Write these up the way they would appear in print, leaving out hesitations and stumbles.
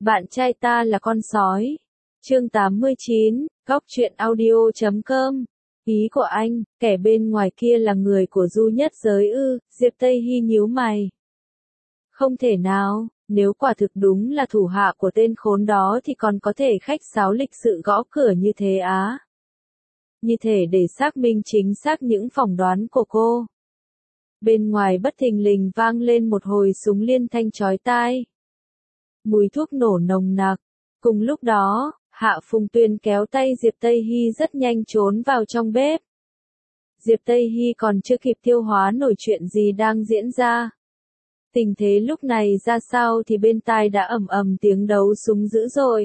Bạn trai ta là con sói. Chương 89, Góc truyện audio.com. Ý của anh, kẻ bên ngoài kia là người của Du Nhất Giới ư? Diệp Tây Hy nhíu mày. Không thể nào, nếu quả thực đúng là thủ hạ của tên khốn đó thì còn có thể khách sáo lịch sự gõ cửa như thế á. Như thể để xác minh chính xác những phỏng đoán của cô. Bên ngoài bất thình lình vang lên một hồi súng liên thanh chói tai. Mùi thuốc nổ nồng nặc. Cùng lúc đó, Hạ Phùng Tuyên kéo tay Diệp Tây Hy rất nhanh trốn vào trong bếp. Diệp Tây Hy còn chưa kịp tiêu hóa nổi chuyện gì đang diễn ra. Tình thế lúc này ra sao thì bên tai đã ầm ầm tiếng đấu súng dữ dội.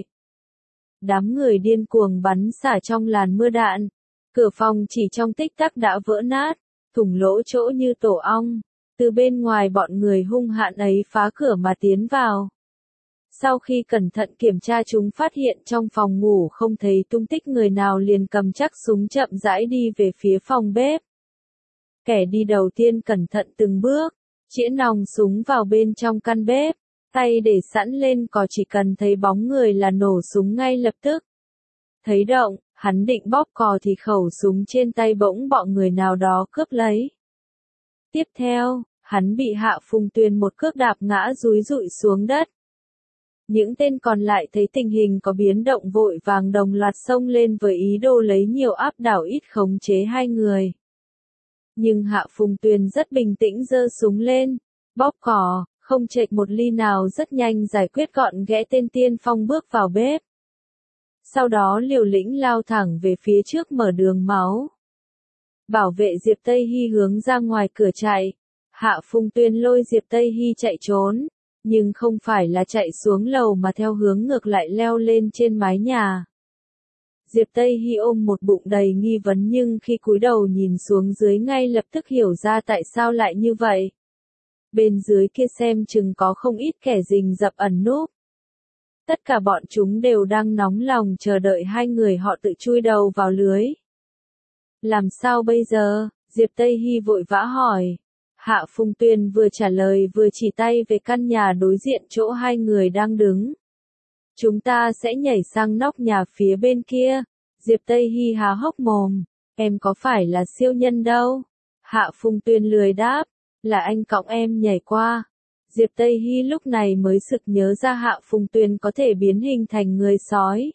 Đám người điên cuồng bắn xả trong làn mưa đạn. Cửa phòng chỉ trong tích tắc đã vỡ nát, thủng lỗ chỗ như tổ ong. Từ bên ngoài bọn người hung hãn ấy phá cửa mà tiến vào. Sau khi cẩn thận kiểm tra chúng phát hiện trong phòng ngủ không thấy tung tích người nào liền cầm chắc súng chậm rãi đi về phía phòng bếp. Kẻ đi đầu tiên cẩn thận từng bước, chĩa nòng súng vào bên trong căn bếp, tay để sẵn lên cò chỉ cần thấy bóng người là nổ súng ngay lập tức. Thấy động, hắn định bóp cò thì khẩu súng trên tay bỗng bọn người nào đó cướp lấy. Tiếp theo, hắn bị Hạ Phùng Tuyên một cước đạp ngã dúi dụi xuống đất. Những tên còn lại thấy tình hình có biến động vội vàng đồng loạt xông lên với ý đồ lấy nhiều áp đảo ít khống chế hai người. Nhưng Hạ Phùng Tuyên rất bình tĩnh giơ súng lên, bóp cò, không chệch một ly nào rất nhanh giải quyết gọn ghẽ tên tiên phong bước vào bếp. Sau đó liều lĩnh lao thẳng về phía trước mở đường máu. Bảo vệ Diệp Tây Hy hướng ra ngoài cửa chạy. Hạ Phùng Tuyên lôi Diệp Tây Hy chạy trốn. Nhưng không phải là chạy xuống lầu mà theo hướng ngược lại leo lên trên mái nhà. Diệp Tây Hy ôm một bụng đầy nghi vấn nhưng khi cúi đầu nhìn xuống dưới ngay lập tức hiểu ra tại sao lại như vậy. Bên dưới kia xem chừng có không ít kẻ rình rập ẩn núp. Tất cả bọn chúng đều đang nóng lòng chờ đợi hai người họ tự chui đầu vào lưới. Làm sao bây giờ? Diệp Tây Hy vội vã hỏi. Hạ Phùng Tuyên vừa trả lời vừa chỉ tay về căn nhà đối diện chỗ hai người đang đứng. Chúng ta sẽ nhảy sang nóc nhà phía bên kia. Diệp Tây Hy há hốc mồm. Em có phải là siêu nhân đâu? Hạ Phùng Tuyên lười đáp. Là anh cõng em nhảy qua. Diệp Tây Hy lúc này mới sực nhớ ra Hạ Phùng Tuyên có thể biến hình thành người sói.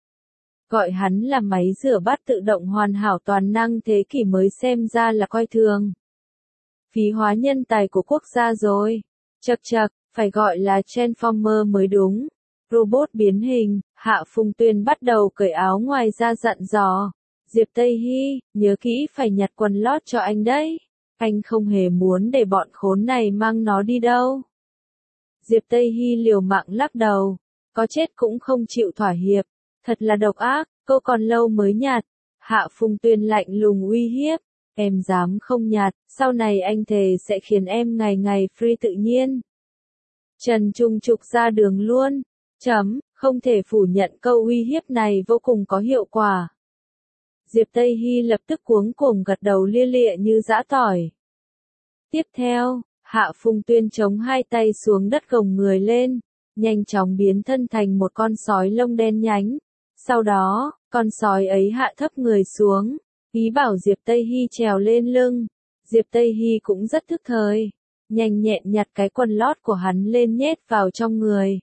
Gọi hắn là máy rửa bát tự động hoàn hảo toàn năng thế kỷ mới xem ra là coi thường. Phí hóa nhân tài của quốc gia rồi. Chậc chậc, phải gọi là Transformer mới đúng. Robot biến hình, Hạ Phùng Tuyên bắt đầu cởi áo ngoài ra dặn dò. Diệp Tây Hy, nhớ kỹ phải nhặt quần lót cho anh đấy. Anh không hề muốn để bọn khốn này mang nó đi đâu. Diệp Tây Hy liều mạng lắc đầu. Có chết cũng không chịu thỏa hiệp. Thật là độc ác, cô còn lâu mới nhặt. Hạ Phùng Tuyên lạnh lùng uy hiếp. Em dám không nhặt, sau này anh thề sẽ khiến em ngày ngày free tự nhiên. Trần Trung Trục ra đường luôn. Không thể phủ nhận câu uy hiếp này vô cùng có hiệu quả. Diệp Tây Hy lập tức cuống cuồng gật đầu lia lịa như giã tỏi. Tiếp theo, Hạ Phùng Tuyên chống hai tay xuống đất gồng người lên, nhanh chóng biến thân thành một con sói lông đen nhánh. Sau đó, con sói ấy hạ thấp người xuống. Ý bảo Diệp Tây Hy trèo lên lưng. Diệp Tây Hy cũng rất thức thời. Nhanh nhẹn nhặt cái quần lót của hắn lên nhét vào trong người.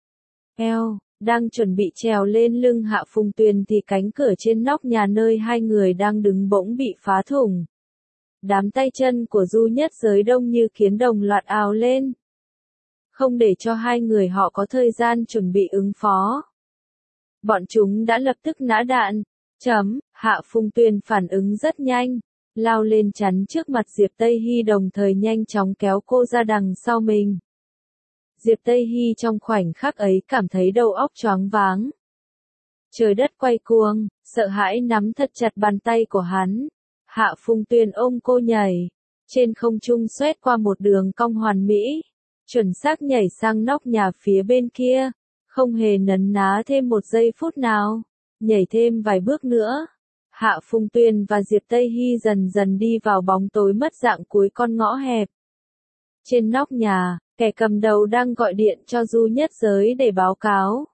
Đang chuẩn bị trèo lên lưng Hạ Phùng Tuyên thì cánh cửa trên nóc nhà nơi hai người đang đứng bỗng bị phá thủng. Đám tay chân của Du Nhất Giới đông như kiến đồng loạt ào lên. Không để cho hai người họ có thời gian chuẩn bị ứng phó. Bọn chúng đã lập tức nã đạn. Hạ Phùng Tuyên phản ứng rất nhanh, lao lên chắn trước mặt Diệp Tây Hy đồng thời nhanh chóng kéo cô ra đằng sau mình. Diệp Tây Hy trong khoảnh khắc ấy cảm thấy đầu óc choáng váng. Trời đất quay cuồng, sợ hãi nắm thật chặt bàn tay của hắn. Hạ Phùng Tuyên ôm cô nhảy, trên không trung xoét qua một đường cong hoàn mỹ, chuẩn xác nhảy sang nóc nhà phía bên kia, không hề nấn ná thêm một giây phút nào. Nhảy thêm vài bước nữa, Hạ Phùng Tuyên và Diệp Tây Hy dần dần đi vào bóng tối mất dạng cuối con ngõ hẹp. Trên nóc nhà, Kẻ cầm đầu đang gọi điện cho Du Nhất Giới để báo cáo.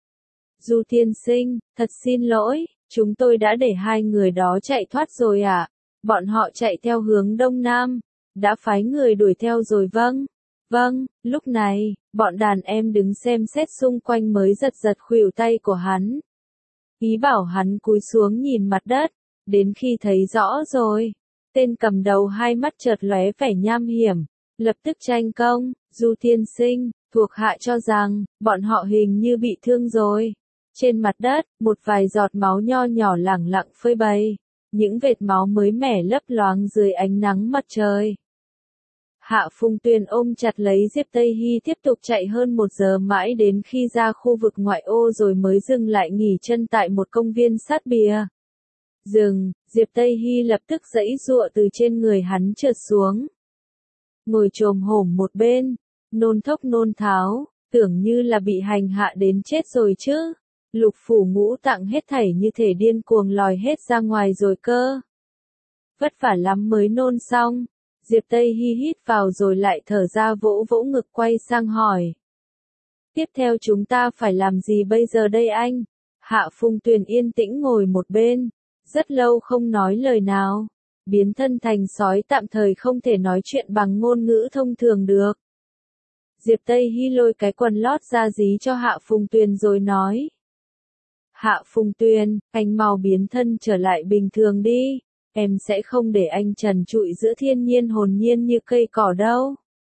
Du tiên sinh, thật xin lỗi, chúng tôi đã để hai người đó chạy thoát rồi ạ. Bọn họ chạy theo hướng đông nam, đã phái người đuổi theo rồi vâng. Vâng, lúc này, bọn đàn em đứng xem xét xung quanh mới giật giật khuỷu tay của hắn. Ý bảo hắn cúi xuống nhìn mặt đất, đến khi thấy rõ rồi. Tên cầm đầu hai mắt chợt lóe vẻ nham hiểm, lập tức tranh công, Du tiên sinh, thuộc hạ cho rằng, bọn họ hình như bị thương rồi. Trên mặt đất, một vài giọt máu nho nhỏ lẳng lặng phơi bày, những vệt máu mới mẻ lấp loáng dưới ánh nắng mặt trời. Hạ Phùng Tuyền ôm chặt lấy Diệp Tây Hy tiếp tục chạy hơn 1 giờ mãi đến khi ra khu vực ngoại ô rồi mới dừng lại nghỉ chân tại một công viên sát bìa. Dừng, Diệp Tây Hy lập tức giãy giụa từ trên người hắn trượt xuống. Ngồi chồm hổm một bên, nôn thốc nôn tháo, tưởng như là bị hành hạ đến chết rồi chứ. Lục phủ ngũ tạng hết thảy như thể điên cuồng lòi hết ra ngoài rồi cơ. Vất vả lắm mới nôn xong. Diệp Tây Hy hít vào rồi lại thở ra vỗ vỗ ngực quay sang hỏi. Tiếp theo chúng ta phải làm gì bây giờ đây anh? Hạ Phùng Tuyền yên tĩnh ngồi một bên, rất lâu không nói lời nào. Biến thân thành sói tạm thời không thể nói chuyện bằng ngôn ngữ thông thường được. Diệp Tây Hy lôi cái quần lót ra dí cho Hạ Phùng Tuyền rồi nói. Hạ Phùng Tuyền, anh mau biến thân trở lại bình thường đi. Em sẽ không để anh trần trụi giữa thiên nhiên hồn nhiên như cây cỏ đâu.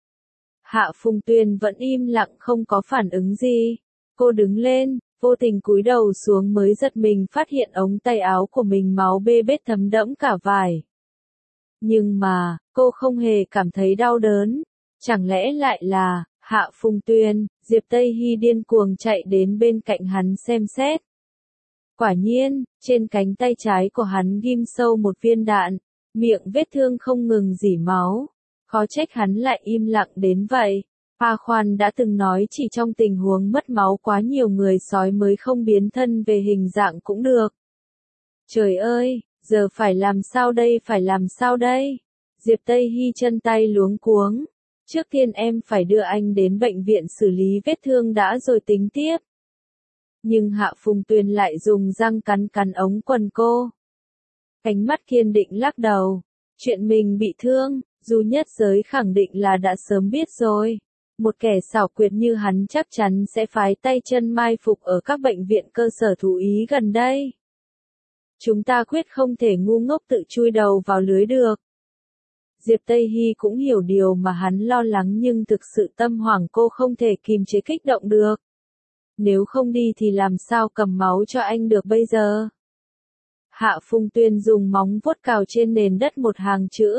Hạ Phùng Tuyền vẫn im lặng không có phản ứng gì. Cô đứng lên, vô tình cúi đầu xuống mới giật mình phát hiện ống tay áo của mình máu bê bết thấm đẫm cả vải. Nhưng mà, cô không hề cảm thấy đau đớn. Chẳng lẽ lại là, Hạ Phùng Tuyền, Diệp Tây Hy điên cuồng chạy đến bên cạnh hắn xem xét. Quả nhiên, trên cánh tay trái của hắn ghim sâu một viên đạn, miệng vết thương không ngừng rỉ máu. Khó trách hắn lại im lặng đến vậy. A Khoan đã từng nói chỉ trong tình huống mất máu quá nhiều người sói mới không biến thân về hình dạng cũng được. Trời ơi, giờ phải làm sao đây phải làm sao đây? Diệp Tây Hy chân tay luống cuống. Trước tiên em phải đưa anh đến bệnh viện xử lý vết thương đã rồi tính tiếp. Nhưng Hạ Phùng Tuyền lại dùng răng cắn cắn ống quần cô. Ánh mắt kiên định lắc đầu. Chuyện mình bị thương, Du Nhất Giới khẳng định là đã sớm biết rồi. Một kẻ xảo quyệt như hắn chắc chắn sẽ phái tay chân mai phục ở các bệnh viện cơ sở thú y gần đây. Chúng ta quyết không thể ngu ngốc tự chui đầu vào lưới được. Diệp Tây Hy cũng hiểu điều mà hắn lo lắng nhưng thực sự tâm hoảng cô không thể kìm chế kích động được. Nếu không đi thì làm sao cầm máu cho anh được bây giờ? Hạ Phùng Tuyền dùng móng vuốt cào trên nền đất một hàng chữ.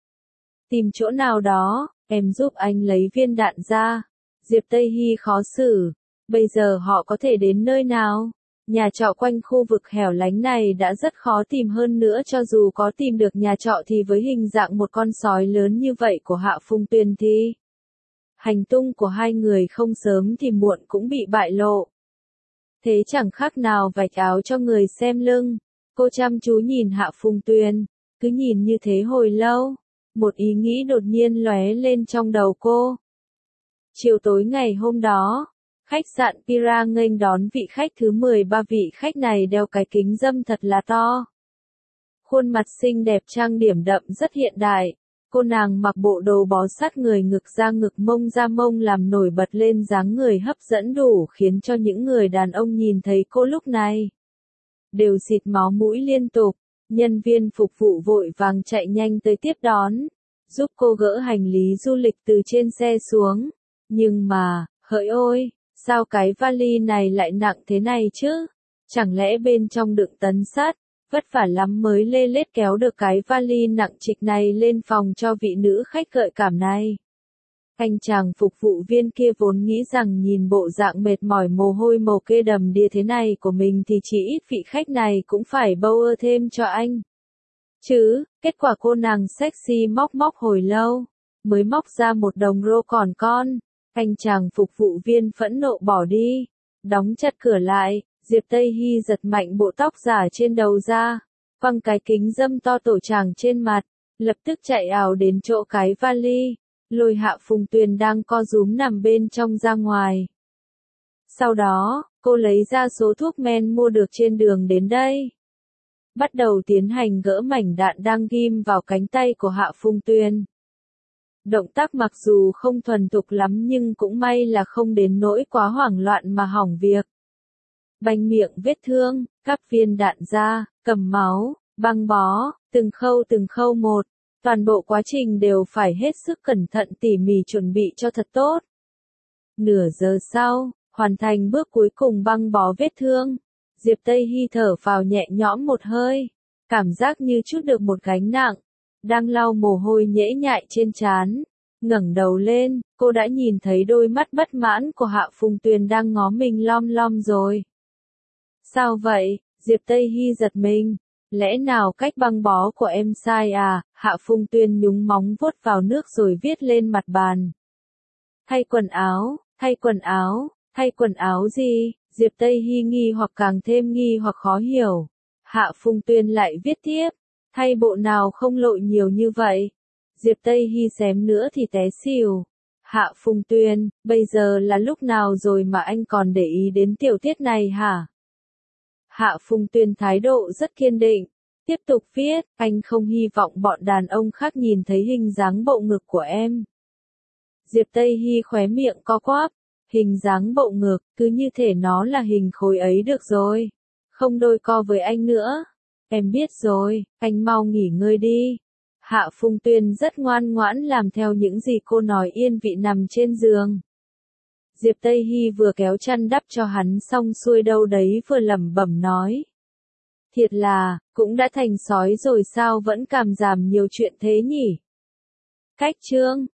Tìm chỗ nào đó, em giúp anh lấy viên đạn ra. Diệp Tây Hy khó xử. Bây giờ họ có thể đến nơi nào? Nhà trọ quanh khu vực hẻo lánh này đã rất khó tìm hơn nữa, cho dù có tìm được nhà trọ thì với hình dạng một con sói lớn như vậy của Hạ Phùng Tuyền thì hành tung của hai người không sớm thì muộn cũng bị bại lộ. Thế chẳng khác nào vạch áo cho người xem lưng. Cô chăm chú nhìn Hạ Phùng Tuyền, cứ nhìn như thế hồi lâu. Một ý nghĩ đột nhiên lóe lên trong đầu cô. Chiều tối ngày hôm đó, khách sạn Pira nghênh đón vị khách thứ 13. Vị khách này đeo cái kính râm thật là to. Khuôn mặt xinh đẹp trang điểm đậm rất hiện đại. Cô nàng mặc bộ đồ bó sát người, ngực ra mông làm nổi bật lên dáng người hấp dẫn đủ khiến cho những người đàn ông nhìn thấy cô lúc này đều xịt máu mũi liên tục. Nhân viên phục vụ vội vàng chạy nhanh tới tiếp đón, giúp cô gỡ hành lý du lịch từ trên xe xuống. Nhưng mà, hỡi ôi, sao cái vali này lại nặng thế này chứ? Chẳng lẽ bên trong đựng tấn sắt? Vất vả lắm mới lê lết kéo được cái vali nặng trịch này lên phòng cho vị nữ khách gợi cảm này. Anh chàng phục vụ viên kia vốn nghĩ rằng nhìn bộ dạng mệt mỏi mồ hôi mồ kê đầm đìa thế này của mình thì chỉ ít vị khách này cũng phải bâu ơ thêm cho anh. Chứ, kết quả cô nàng sexy móc hồi lâu, mới móc ra một đồng rô còn con. Anh chàng phục vụ viên phẫn nộ bỏ đi, đóng chặt cửa lại. Diệp Tây Hy giật mạnh bộ tóc giả trên đầu ra, quăng cái kính râm to tổ tràng trên mặt, lập tức chạy ảo đến chỗ cái vali, lôi Hạ Phùng Tuyền đang co rúm nằm bên trong ra ngoài. Sau đó, cô lấy ra số thuốc men mua được trên đường đến đây. Bắt đầu tiến hành gỡ mảnh đạn đang ghim vào cánh tay của Hạ Phùng Tuyền. Động tác mặc dù không thuần thục lắm nhưng cũng may là không đến nỗi quá hoảng loạn mà hỏng việc. Banh miệng vết thương, cắp viên đạn ra, cầm máu, băng bó, từng khâu một. Toàn bộ quá trình đều phải hết sức cẩn thận tỉ mỉ chuẩn bị cho thật tốt. Nửa giờ sau, hoàn thành bước cuối cùng băng bó vết thương. Diệp Tây Hy thở phào nhẹ nhõm một hơi. Cảm giác như trút được một gánh nặng. Đang lau mồ hôi nhễ nhại trên trán. Ngẩng đầu lên, cô đã nhìn thấy đôi mắt bất mãn của Hạ Phùng Tuyền đang ngó mình lom lom rồi. Sao vậy? Diệp Tây Hy giật mình. Lẽ nào cách băng bó của em sai à? Hạ Phùng Tuyền nhúng móng vuốt vào nước rồi viết lên mặt bàn. Thay quần áo gì? Diệp Tây Hy nghi hoặc càng thêm nghi hoặc khó hiểu. Hạ Phùng Tuyền lại viết tiếp. Thay bộ nào không lội nhiều như vậy? Diệp Tây Hy xém nữa thì té xỉu. Hạ Phùng Tuyền, bây giờ là lúc nào rồi mà anh còn để ý đến tiểu tiết này hả? Hạ Phùng Tuyền thái độ rất kiên định. Tiếp tục viết, anh không hy vọng bọn đàn ông khác nhìn thấy hình dáng bộ ngực của em. Diệp Tây Hy khóe miệng co quắp. Hình dáng bộ ngực, cứ như thể nó là hình khối ấy được rồi. Không đôi co với anh nữa. Em biết rồi, anh mau nghỉ ngơi đi. Hạ Phùng Tuyền rất ngoan ngoãn làm theo những gì cô nói, yên vị nằm trên giường. Diệp Tây Hy vừa kéo chăn đắp cho hắn xong xuôi đâu đấy vừa lẩm bẩm nói. Thiệt là, cũng đã thành sói rồi sao vẫn cảm giảm nhiều chuyện thế nhỉ? Cách chương